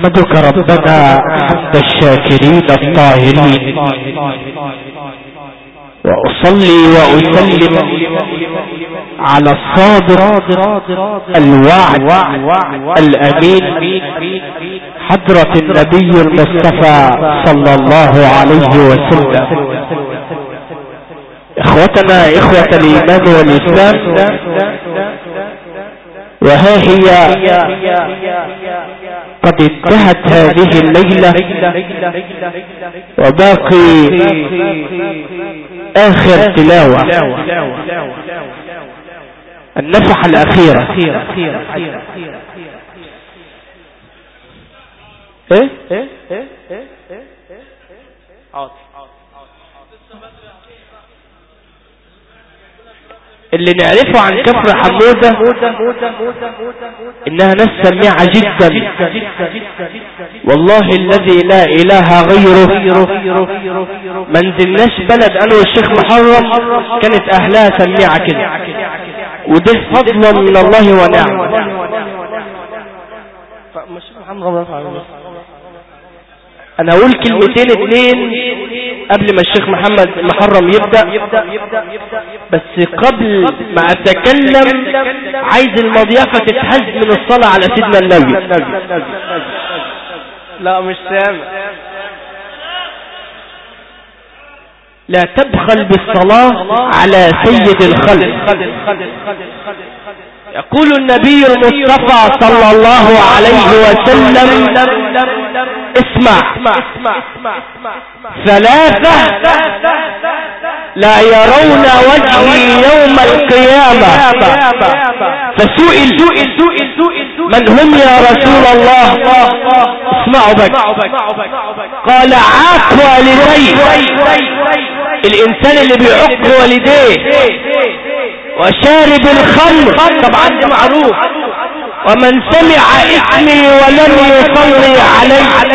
نحمدك ربنا حمد الشاكرين الطاهرين، وأصلي وأسلم على الصادق الوعد الأمين حضرة النبي المصطفى صلى الله عليه وسلم. إخوتنا إخوة الإيمان والإسلام، وها هي قد انتهت هذه الليلة وباقي آخر تلاوة، النفحة الأخيرة. اللي نعرفه عن كفر حمودة انها ناس سميعة جدا، والله الذي لا اله غيره ما نزلناش بلد انا والشيخ محرم كانت اهلها سميعة كده، وده فضل من الله ونعم. انا اقول كلمتين اتنين قبل ما الشيخ محمد محرم يبدأ، بس قبل ما اتكلم عايز المضيافة تتهز من الصلاة على سيدنا النبي. لا مش سامع. لا تبخل بالصلاة على سيد الخلق. يقول النبي المصطفى صلى الله عليه وسلم: اسمع، ثلاثة لا يرون وجهي يوم القيامة. فسئل: من هم يا رسول الله؟ اسمعوا بك. قال: عاق والديه، الانسان اللي بيعق والديه، وشارب الخمر، طبعا ده معروف، ومن سمع اسمي ولم يصلي عليه.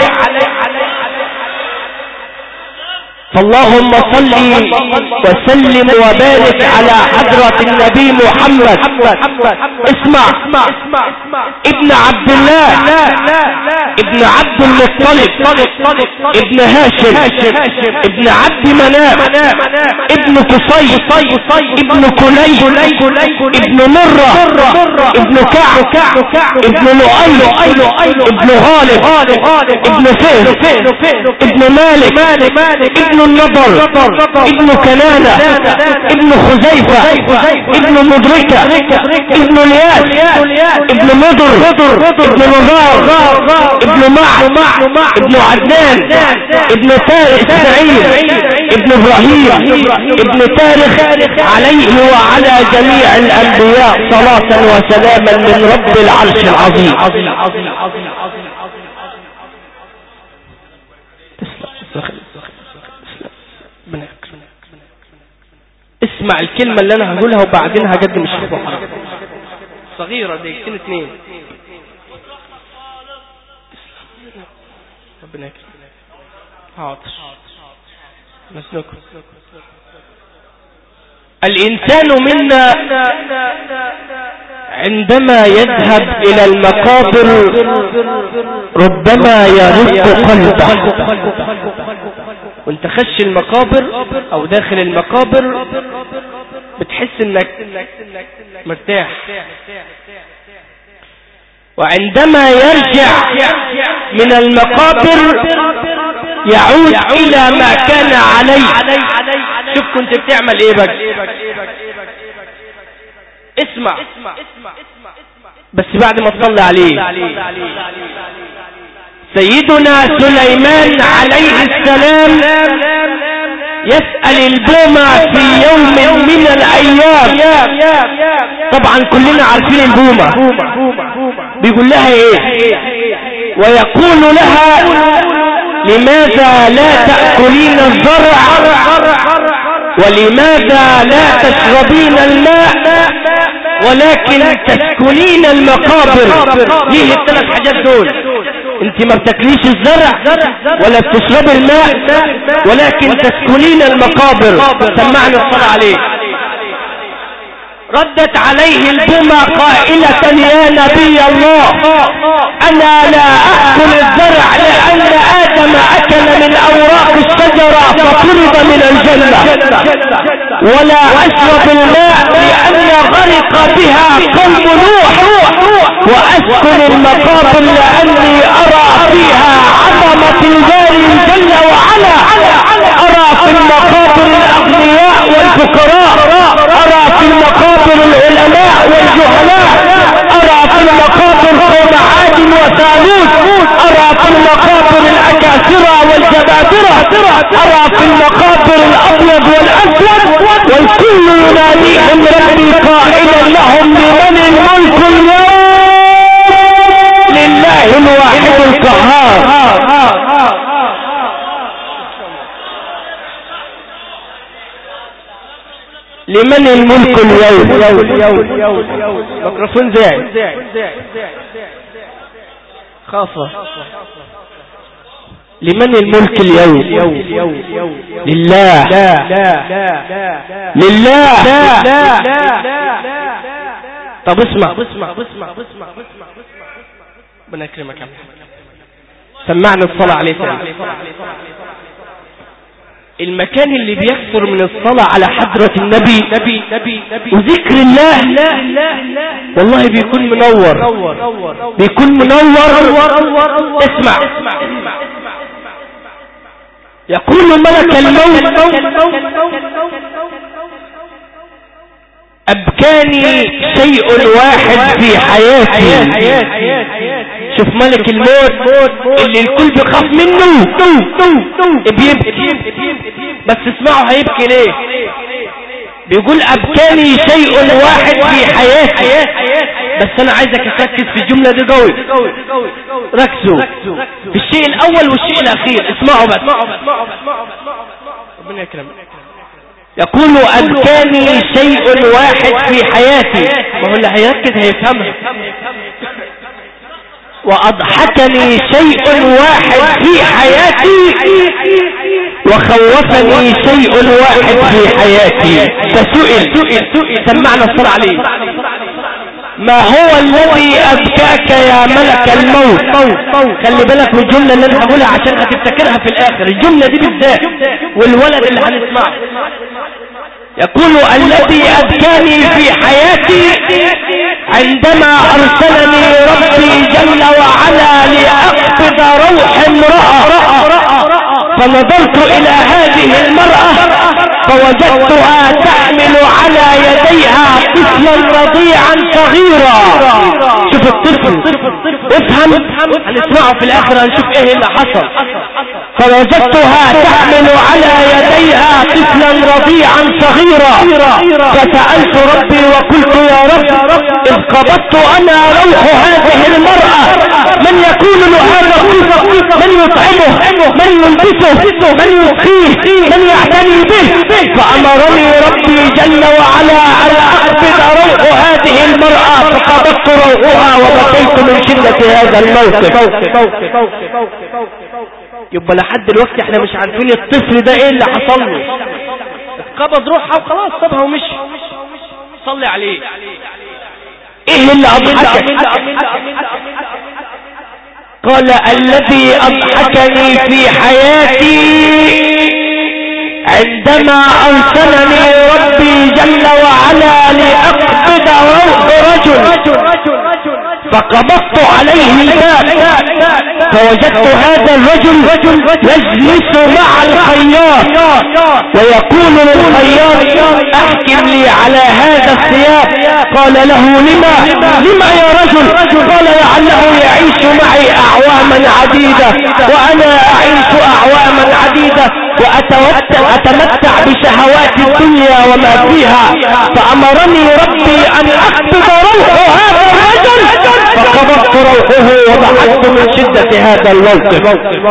فاللهم صل وسلم وبارك على حضرة النبي محمد. اسمع، ابن عبد الله، ابن عبد المطلب، ابن هاشم، ابن عبد مناف، ابن قصي، ابن كلي، ابن مرة، ابن كعب، ابن لؤي، ابن غالب، ابن فهر، ابن مالك، ابن النضر، ابن كنانة، ابن خزيفة، ابن مدركة، ابن الياس، ابن مضر، ابن نضار، ابن معد، ابن عدنان، ابن تاريخ سعيد، ابن ابراهيم، ابن تاريخ، عليه وعلى جميع الانبياء صلاة وسلاما من رب العرش العظيم. اسمع الكلمة اللي انا هقولها وبعدين هقدم الشيخ محمد. صغيرة دقيقتين اتنين. ربنا يكرمك. حاضر. نسلكم. الانسان منا عندما يذهب الى المقابر ربما يرق قلبه. وانت خش المقابر او داخل المقابر بتحس انك مرتاح، وعندما يرجع من المقابر يعود الى ما كان عليه. شوف كنت بتعمل ايه بقى. اسمع بس بعد ما تصلي عليه. سيدنا سليمان عليه السلام يسأل البومة في يوم من الأيام. طبعا كلنا عارفين البومة. بيقول لها ايه؟ ويقول لها: لماذا لا تأكلين الزرع ولماذا لا تشربين الماء ولكن تسكنين المقابر؟ ليه الثلاث حاجات دول؟ انت ما بتاكليش الزرع ولا بتشربي الماء ولكن تسكنين المقابر. سمعنا الصلاة عليه. ردت عليه البومة قائلة يا نبي الله أنا لا أأكل الزرع لأن آدم أكل من أوراق الشجرة فطرد من الجنة، ولا أشرب الماء لأن غرق بها قوم نوح، وأسكن المقابر لأني أرى فيها عظمة الباري جل وعلا، أرى في المقابر الأغنياء والفقراء، أرى في المقابر العلماء والجهلاء، أرى في المقابر قوم عاد وثالوث، أرى في المقابر الأكاسرة والجبابرة، أرى في المقابر الأبيض والأسود، والكل يناديهم ربي قائلا لهم لمن الملك اليوم لله الواحد القهار. لمن الملك اليوم؟ ميكروفون زاعي خافة. لمن الملك اليوم؟ لله لله. طب اسمع ربنا يكرمك يا محمد، سمعنا الصلاة عليه السلام. المكان اللي بيكثر من الصلاة على حضرة النبي وذكر الله والله بيكون منور، بيكون منور. اسمع، يقول ملك الموت أبكاني شيء واحد في حياتي. شوف ملك الموت اللي الكل بيخاف منه بيبكي، بس اسمعوا هيبكي ليه. بيقول أبكاني شيء واحد في حياتي. بس أنا عايزك تركز في الجملة دي قوي، ركزوا في الشيء الأول والشيء الأخير. اسمعوا بس، ربنا يكرمك. يقول أبكاني شيء واحد في حياتي، ما هو اللي هيركز هيفهمها. وأضحكني شيء واحد في حياتي، وخوفني شيء واحد في حياتي. فسئل سمعنا الصلاة عليه، ما هو الذي أبكاك يا ملك الموت؟ خلي بالك من الجملة اللي انا هقولها عشان هتفتكرها في الآخر، الجملة دي بالذات والولد اللي هنسمعه. يقول الذي أبكاني في حياتي عندما أرسلني ربي جل وعلا لأقبض روح امرأة، فنظرت إلى هذه المرأة فوجدتها تحمل على يديها طفلا رضيعا صغيرا. شوف الطفل، افهم، هنسمعه في الآخر هنشوف ايه اللي حصل. فوجدتها تحمل على يديها طفلا رضيعا صغيرا، فسألت ربي وقلت يا رب إذ قبضت أنا روح هذه المرأة من يكون له هذا الطفل؟ من يطعمه؟ من يلبسه؟ من يسقيه؟ من يعتني به؟ فأمرني ربي جل وعلا أن أقبض روح هذه المرأة، فقبضت روحها وبكيت من شدة هذا الموقف. يبقى لحد دلوقتي احنا مش عارفين الطفل ده ايه اللي حصل له. اتقبض روحها وخلاص سابها ومشي. صلي عليه. ايه اللي اضحكك؟ قال الذي اضحكني في حياتي عندما ارسلني ربي جل وعلا لأقبض روح رجل، فقبضت عليه الباب فوجدت هذا الرجل يجلس مع الخياط ويقول للخياط احكم لي على هذا الثياب. قال له لما يا رجل؟ قال لعله يعيش معي اعواما عديدة وانا اعيش اعواما عديدة وأتمتع بشهوات الدنيا وما فيها، فأمرني ربي أن أقبض روح هذا الرجل، فقبضت روحه وضحكت من شدة هذا الموقف.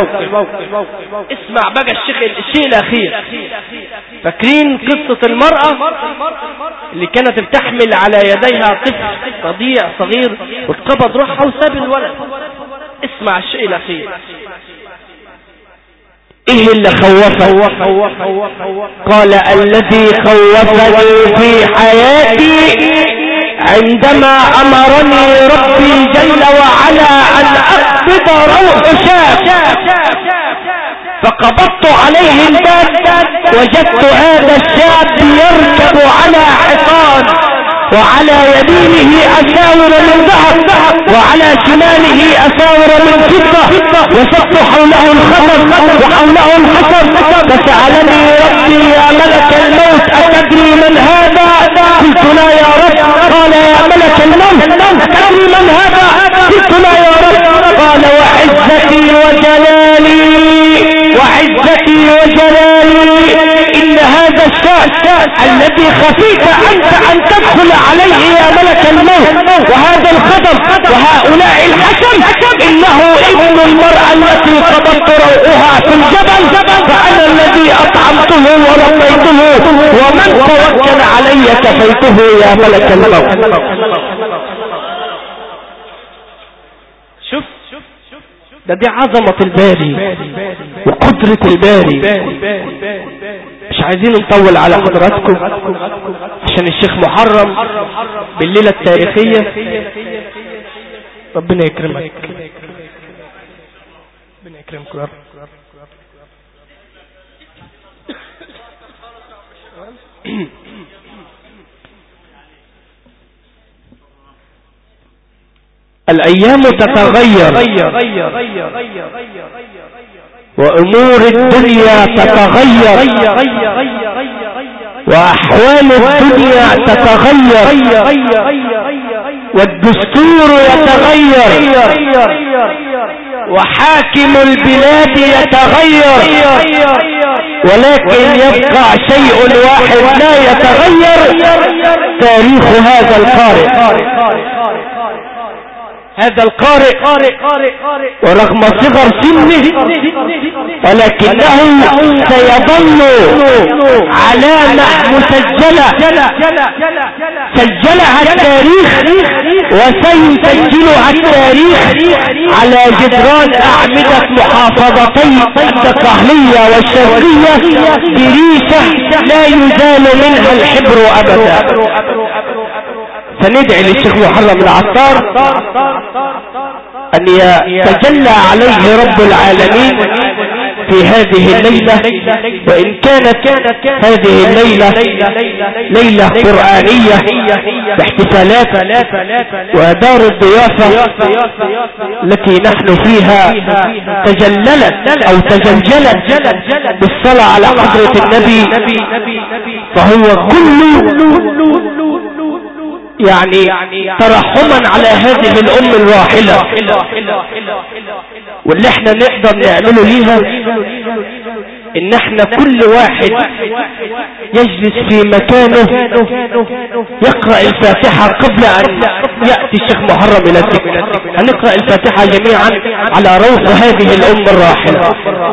اسمع بقى الشيء الأخير. فاكرين قصة المرأة اللي كانت بتحمل على يديها طفل رضيع صغير واتقبض روحها وساب الولد؟ اسمع الشيء الأخير. ايه اللي خوفك؟ قال الذي خوفني في حياتي عندما امرني ربي جل وعلا ان اقبض روح شاب، فقبضت عليه الباب وجدت هذا الشاب يركب على حصان، وعلى يمينه أساور من ذهب وعلى شماله أساور من فضة، وشق حوله الخطر وحوله الحسر. فسألني ربي يا ملك الموت أتدري من هذا؟ قلت لا يا رب. قال يا ملك الموت أتدري من هذا؟ قلت لا يا رب. قال وعزتي وجلالي إن هذا الشاب الذي خفيت أنت أن تدخل عليه يا ملك الموت، وهذا الخطر وهؤلاء الحشم، إنه ابن المرأة التي قبضت روحها في الجبل، فأنا الذي أطعمته وربيته، ومن توكل علي كفيته يا ملك الموت. شوف دي عظمة الباري وقدرة الباري. مش عايزين نطول على حضراتكم عشان الشيخ محرم بالليلة التاريخية. ربنا يكرمك، ربنا يكرمك يا رب. الأيام تتغير وأمور الدنيا تتغير وأحوال الدنيا تتغير والدستور يتغير وحاكم البلاد يتغير، ولكن يبقى شيء واحد لا يتغير: تاريخ هذا القارئ. هذا القارئ ورغم صغر سنه ولكنه سيظل علامة مسجلة سجلها التاريخ وسيسجلها التاريخ على جدران أعمدة محافظتي الدقهلية والشرقية بريشة لا يزال منها الحبر أبدا. فندعي للشيخ محرم العطار أن يتجلى عليه رب العالمين في هذه الليلة، وإن كانت هذه الليلة ليلة قرآنية باحتفالات ودار الضيافة التي نحن فيها تجللت أو تجلجلت بالصلاة على حضرة النبي، فهو كله يعني ترحما على هذه الأم الراحلة. واللي احنا نقدر نعمله ليها ان احنا كل واحد يجلس في مكانه يقرأ الفاتحة قبل ان يأتي الشيخ محرم الى الذكر. هنقرأ الفاتحة جميعا على روح هذه الأم الراحلة.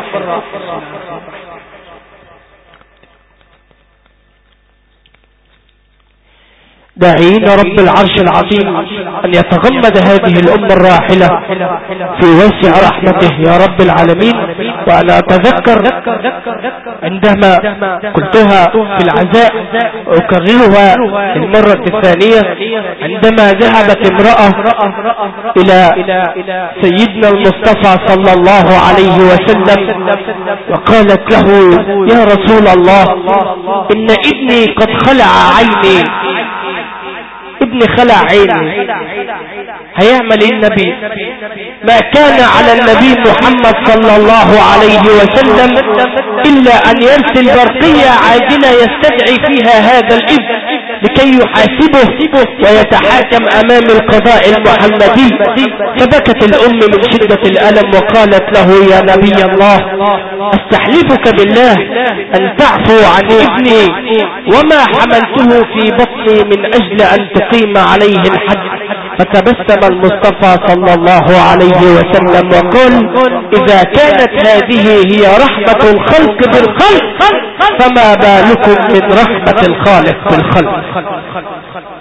داعين رب العرش العظيم أن يتغمد هذه الأمة الراحلة في واسع رحمته يا رب العالمين. وأنا أتذكر عندما قلتها في العزاء وأكررها المرة الثانية، عندما ذهبت امرأة إلى سيدنا المصطفى صلى الله عليه وسلم وقالت له: يا رسول الله، إن ابني قد خلع عيني، ابني خلع عيني، هيعمل ايه النبي؟ ما كان على النبي محمد صلى الله عليه وسلم إلا أن يرسل برقية عاجلة يستدعي فيها هذا الابن لكي يحاسبه ويتحاكم أمام القضاء المحمدي. فبكت الأم من شدة الألم وقالت له: يا نبي الله، أستحلفك بالله أن تعفو عن ابني، وما حملته في بطني من أجل أن تقيم عليه الحد. فتبسم المصطفى صلى الله عليه وسلم وقال: إذا كانت هذه هي رحمة الخلق بالخلق، فما بالكم من رحمة الخالق بالخلق.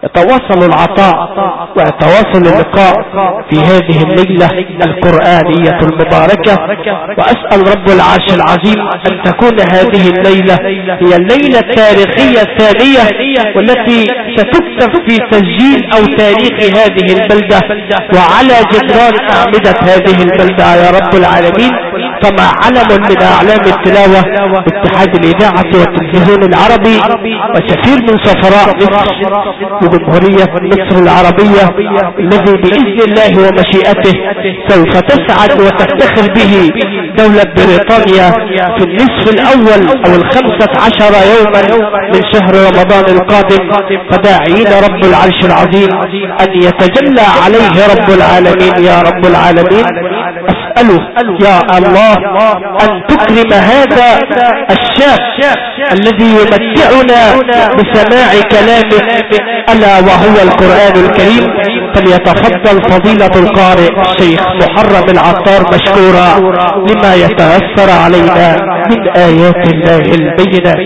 يتواصل العطاء ويتواصل اللقاء في هذه الليلة القرآنية المباركة. وأسأل رب العرش العظيم أن تكون هذه الليلة هي الليلة التاريخية الثانية والتي ستكتب في تسجيل أو تاريخ هذه البلدة وعلى جدران أعمدة هذه البلدة يا رب العالمين، كما علم من أعلام التلاوة اتحاد الإذاعة والتلفزيون العربي وسفير من سفراء مصر وجمهورية مصر العربية الذي بإذن الله ومشيئته سوف تسعد وتفتخر به دولة بريطانيا في النصف الأول أو 15 يوما من شهر رمضان القادم، فداعين رب العرش العظيم أن يتجلى عليه رب العالمين يا رب العالمين. أسأله يا الله أن تكرم هذا الشاب الذي يمتعنا بسماع كلامه ألا وهو القرآن الكريم. فليتفضل فضيلة القارئ الشيخ محرم العطار مشكورا لما يتأثر علينا من آيات الله البينات.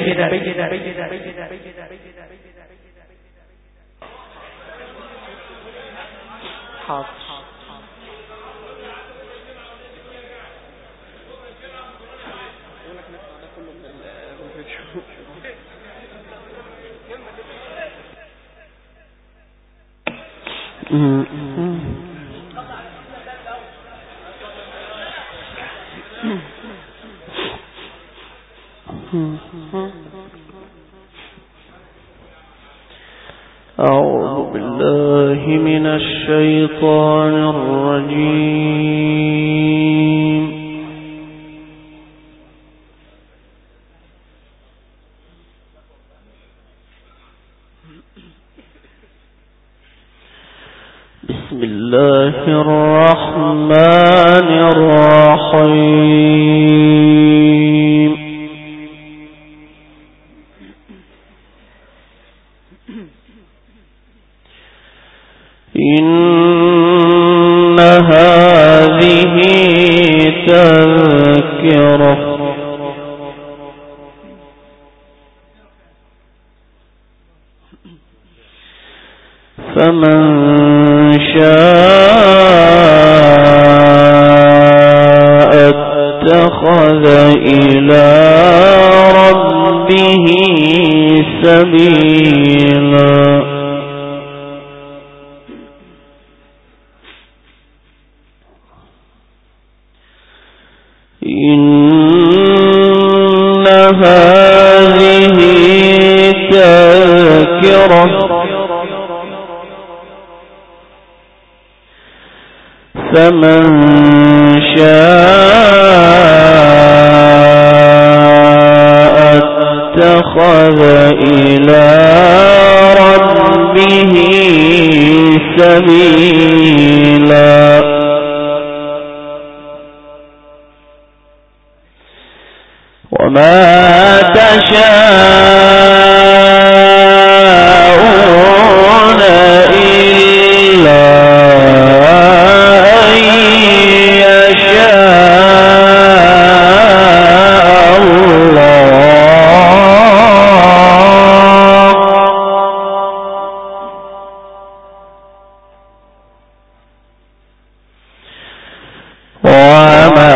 أعوذ بالله من الشيطان الرجيم. بسم الله الرحمن الرحيم. إن هذه تذكرة فمن شاء اتخذ إلى ربه سبيلا. إن هذه تذكرة فمن شاء اتخذ إلى ربه سبيلا. وما تشاءون إلا أن يشاء الله. وما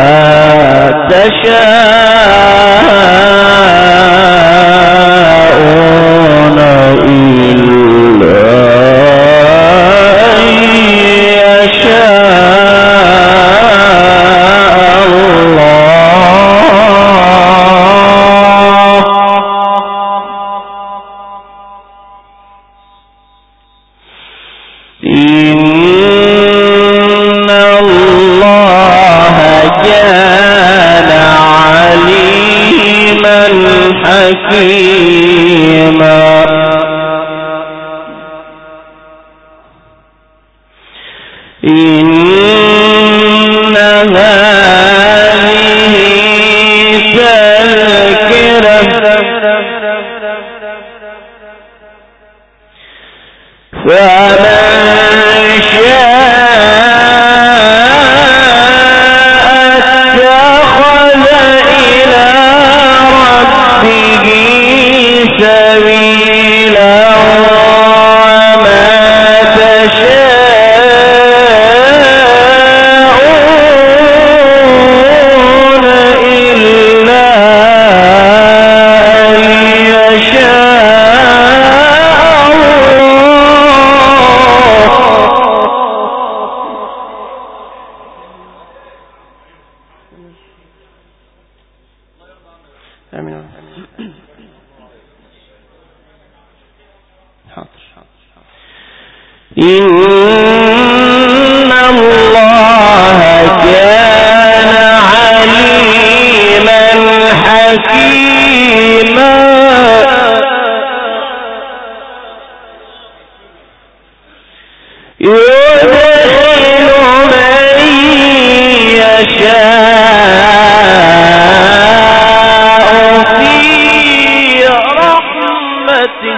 تشاءون إلا أن يشاء الله. إن الله كان عليما حكيما. إن هذه تذكرة فمن شاء اتخذ إلى ربه سبيلا. ومن إن الله كان عليما حكيما يدخل من يشاء في رحمته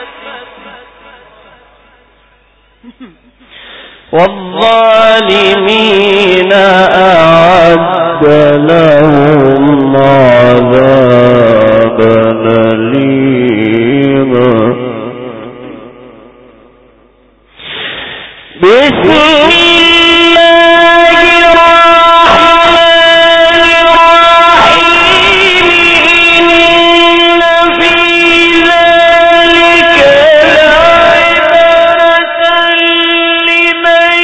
والظالمين أعد لهم عذابا أليما بسم الله الرحمن الرحيم إن في ذلك لعبرة لمن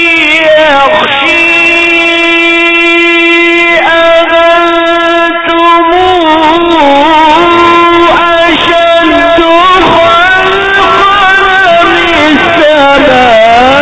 يخشي أأنتم أشد خلقا من السماء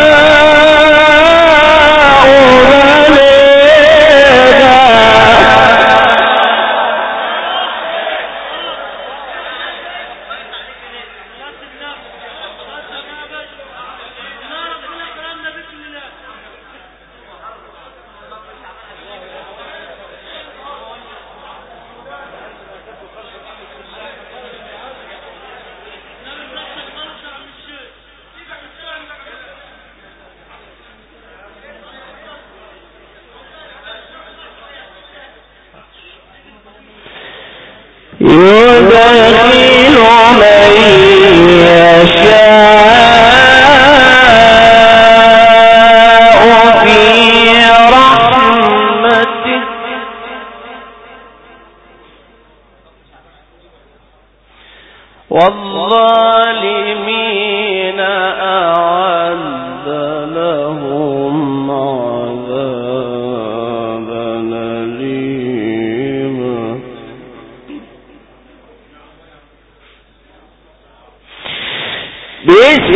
يدخل من يشاء في رحمته والظالمين أعد لهم عذابا أليما بسم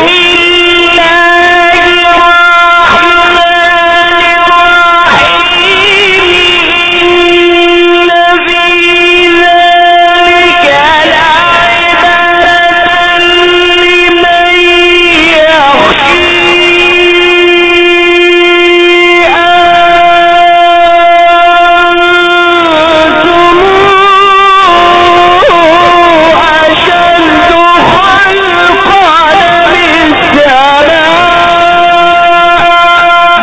الله الرحمن الرحيم إن في ذلك لعبرة لمن يخشي أأنتم أشد خلقا من السماء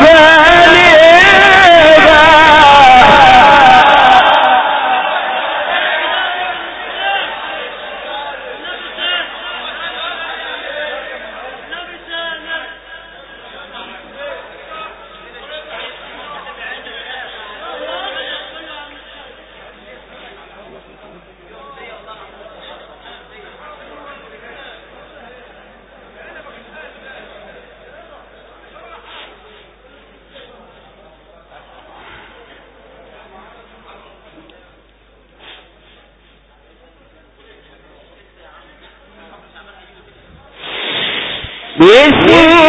بسم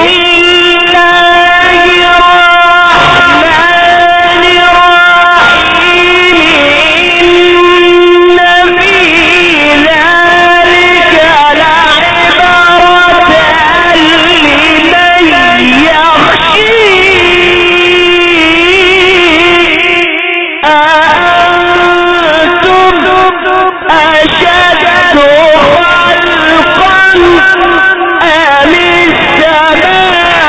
الله الرحمن الرحيم إن في ذلك لعبرة لمن يخشي أأنتم أشد خلقا من السماء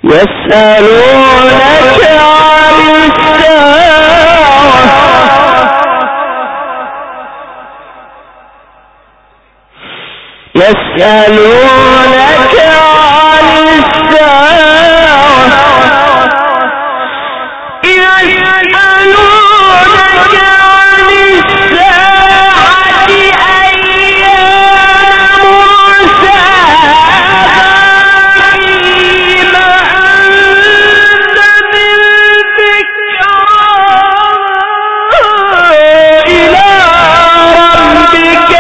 يسألونك عن الساعة يسألونك عن الساعة يسألونك عن الساعة أيان مرساها فيما أنت من ذكراها إلى ربك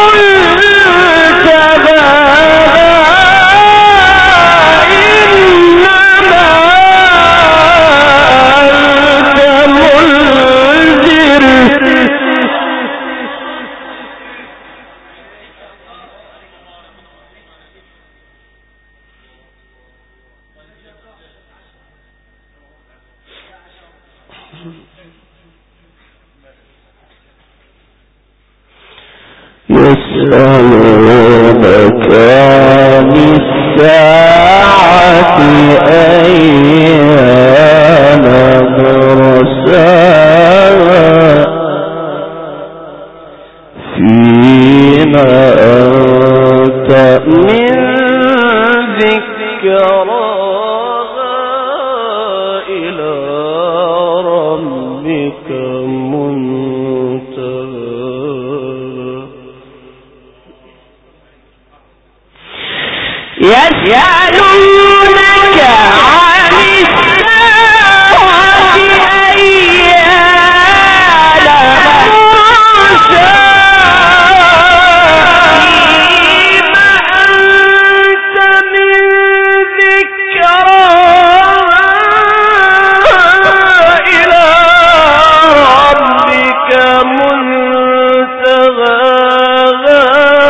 يسألونك عن الساعة أيان مرساها فيما أنت من ذكراها إلى ربك يسألونك عن الساعة أيان مرساها فيما أنت من ذكراها إلى ربك منتهاها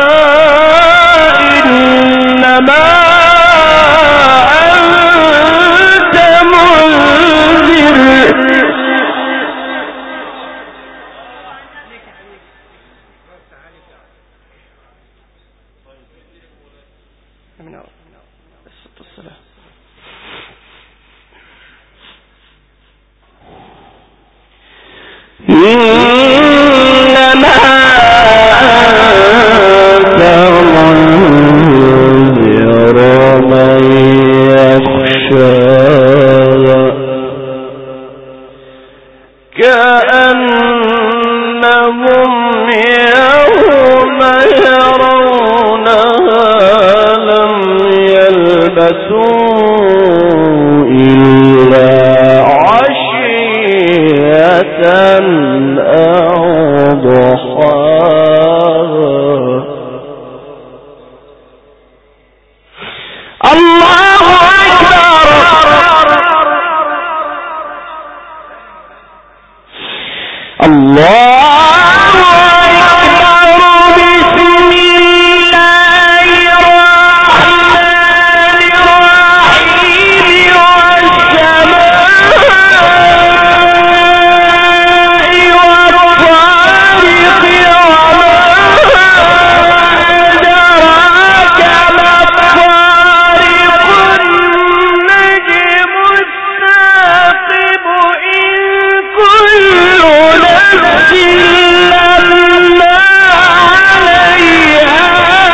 إنما أنت منذر إنما أنت منذر من يخشاها كأنهم يوم يرونها لم يلبثوا إلا عشية أو ضحاها الله أكبر الله أكبر بسم الله الرحمن الرحيم والسماء والطارق وما أدراك ما الطارق النجم الثاقب إن كل نفس لما عليها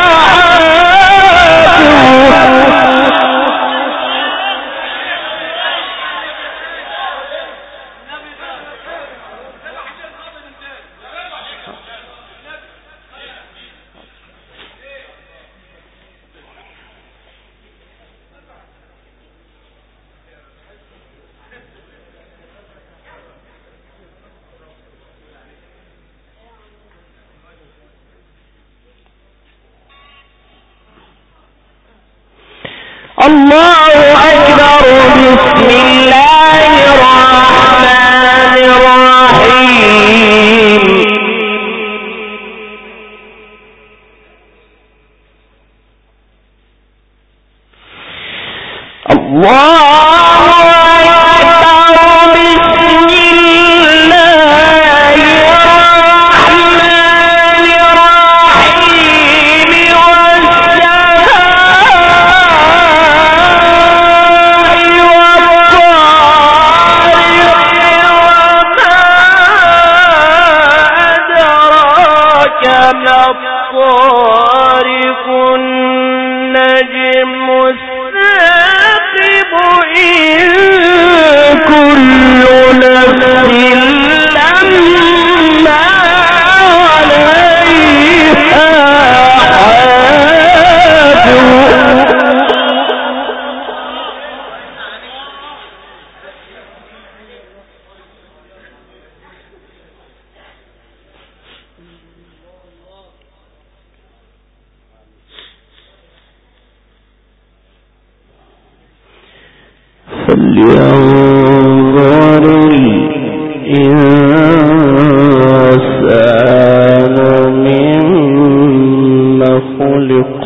الله أكبر بسم الله الرحمن الرحيم الله كما الطارق النجم الثاقب إن كل نفس لما عليها حافظ فلينظر الإنسان مما خلق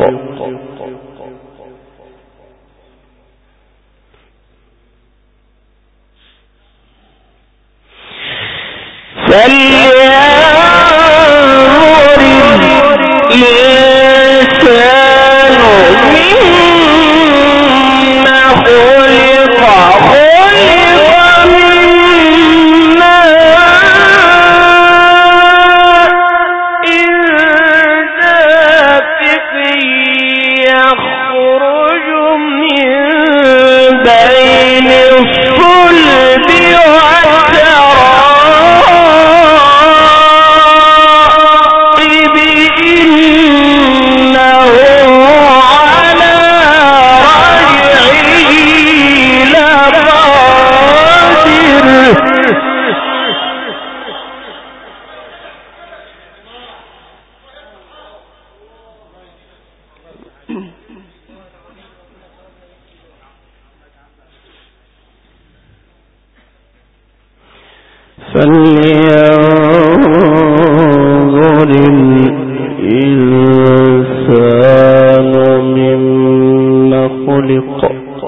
فلينظر الإنسان مما خلق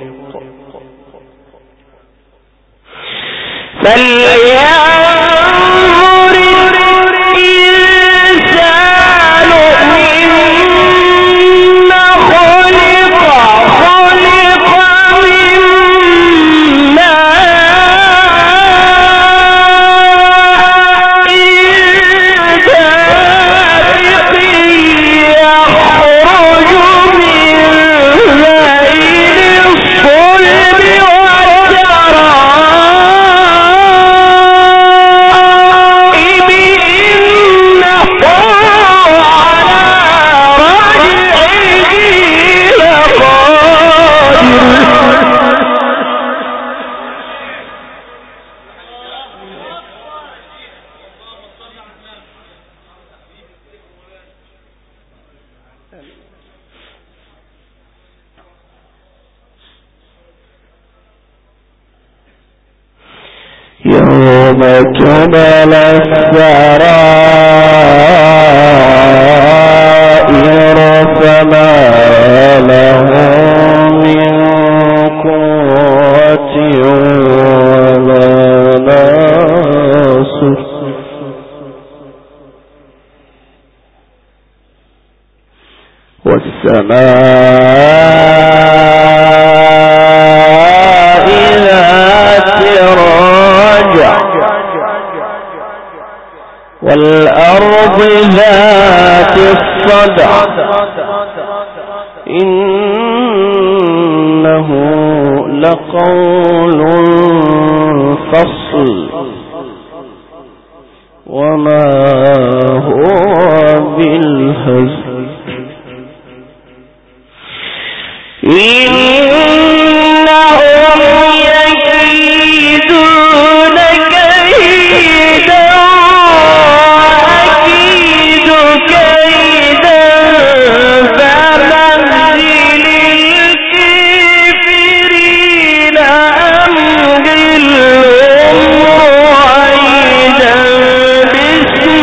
يوم تبلى السرائر فما له من قوة ولا ناصر والسماء ذات الرجع والأرض ذات الصدع إنه لقول فصل وما هو بالهزل إنهم يكيدون كيدا وأكيد كيدا فمهل الكافرين أمهلهم رويدا بسم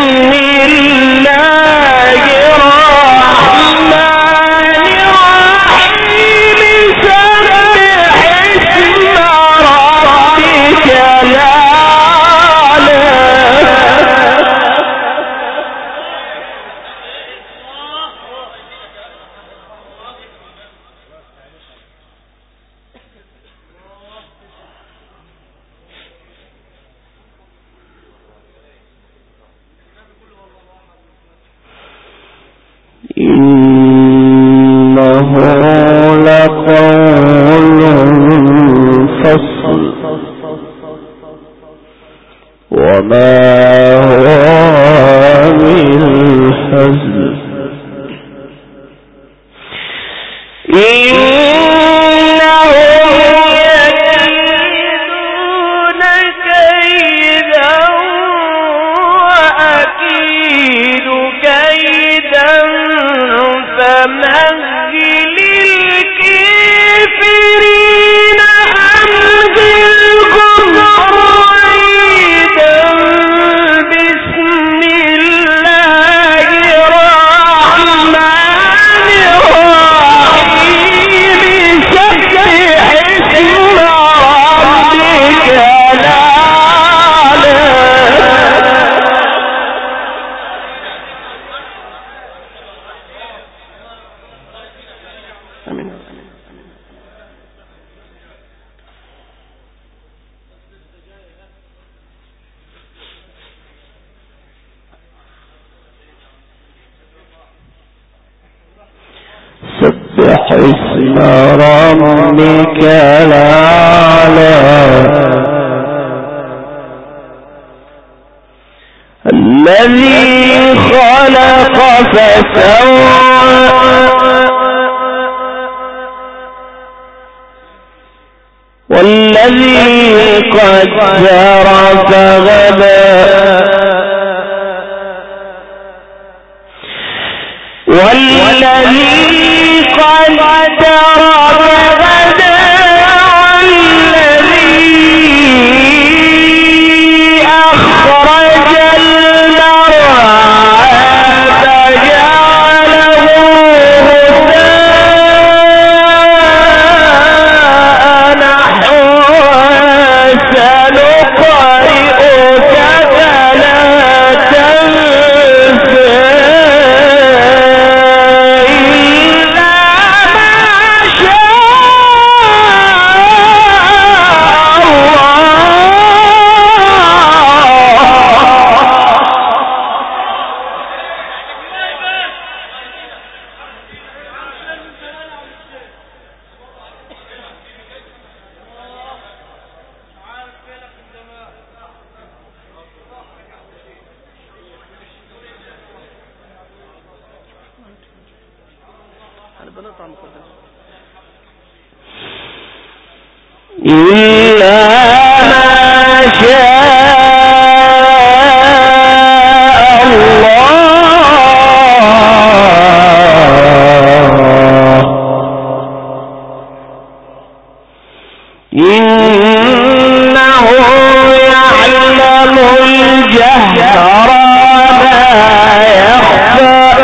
لقول فصل وما هو بالهزل سبح اسم ربك الأعلى الذي خلق فسوى والذي قدر فغدى والذي قدر فهدى والذي أخرج المرعى فجعله غثاء نحوا سنقرئك فلا تنسى إلا ما شاء الله إنه يعلم الجهر وما يخفى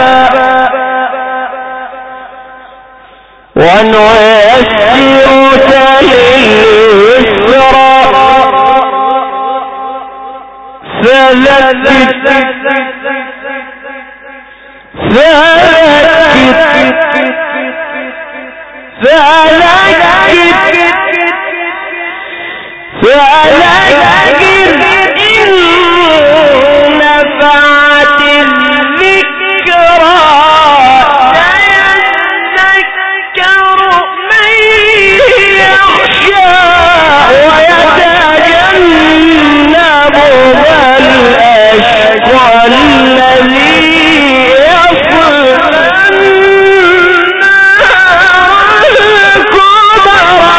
ونيسرك لليسرى فذكر إن نفعت الذكرى سيذكر من يخشى ويتجنبها الأشقى الذي يصلى النار الكبرى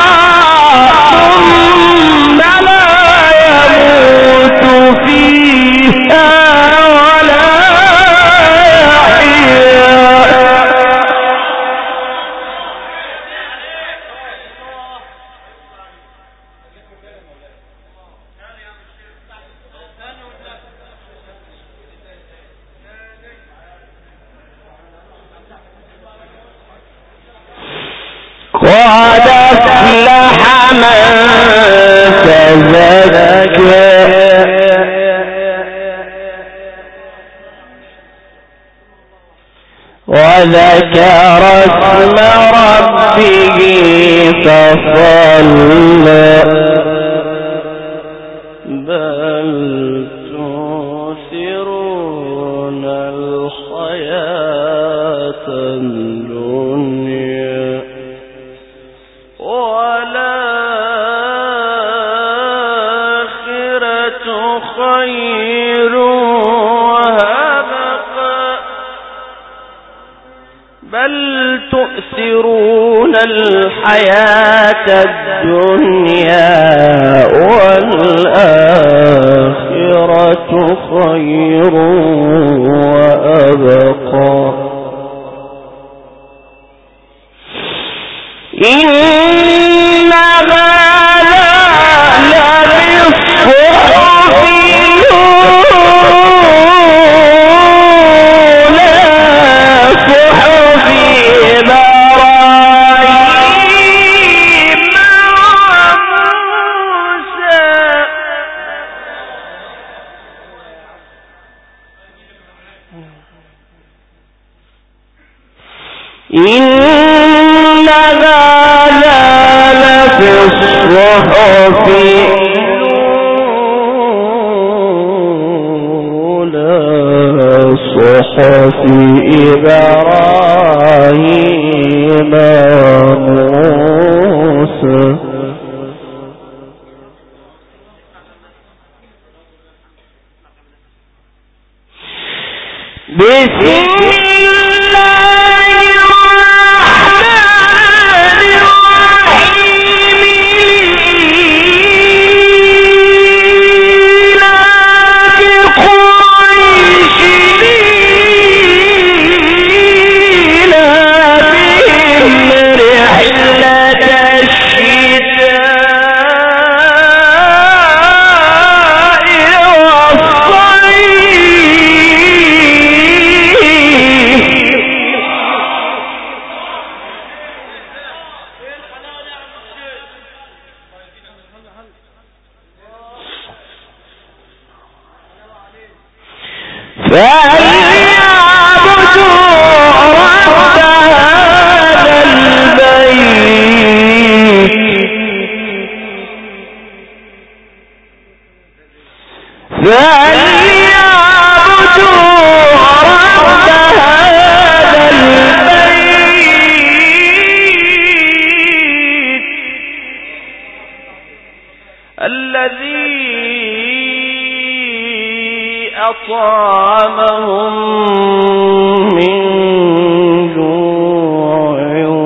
ثم لا يموت فيها ولا يحيا. قد أفلح من تزكى وذكر اسم ربه فصلى بل تؤثرون الحياة الدنيا بل تؤثرون الحياة الدنيا والآخرة خير وأبقى إن هذا لفي الصحف إن هذا لفي الصحف الأولى صحف إبراهيم وموسى بسم أطعمهم من جوع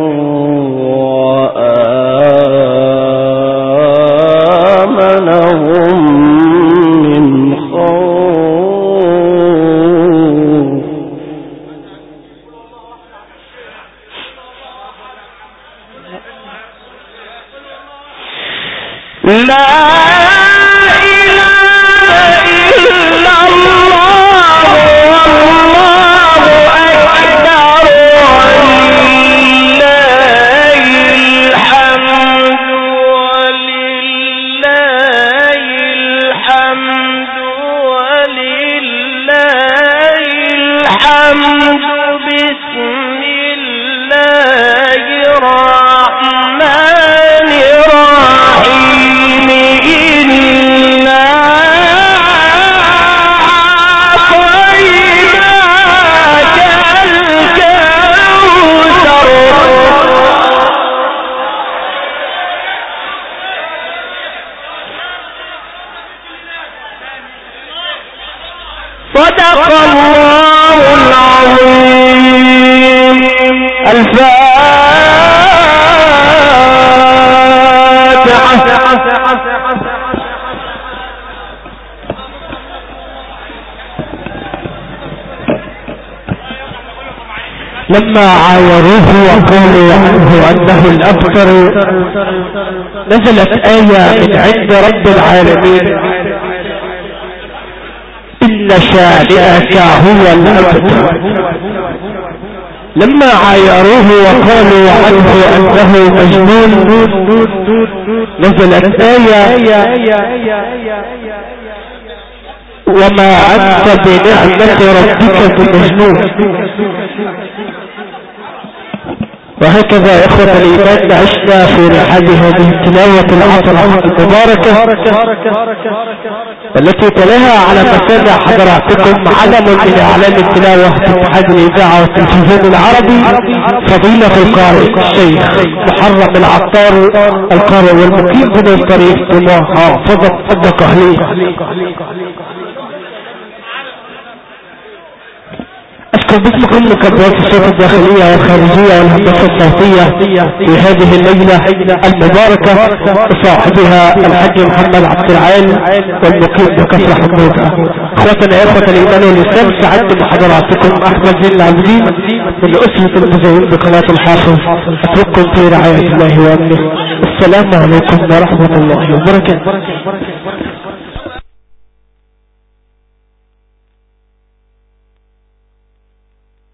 وآمنهم من خوف لا صدق الله العظيم. الفاتحة. لما عايروه وقالوا عنه أنه الأبتر نزلت آية من عند رب العالمين: إن شانئك هو الأبتر. لما عايروه وقالوا عنه أنه مجنون نزلت آية: وما أنت بنعمة ربك بمجنون. وهكذا إخوة الإيمان عشنا في رحاب هذه التلاوة العطرة المباركة والتي تلاها على مسامع حضراتكم علم من أعلام التلاوة في اتحاد الإذاعة والتلفزيون العربي فضيلة القارئ الشيخ محرم العطار القارئ والمقيم بن الطريق بمحافظة الدقهلية. أشكر باسمكم مكبرات الصوت الداخلية والخارجية والهندسة الصوتية في هذه الليلة المباركة صاحبها الحاج محمد عبد العال والمقيم بكفر حمودة. اخوتنا يا اخوة الايمان والاسلام، سعدت بحضراتكم احمد زين العابدين من اسرة المذيعين بقناة الحافظ. اترككم في رعاية الله وامنه. السلام عليكم ورحمة الله وبركاته.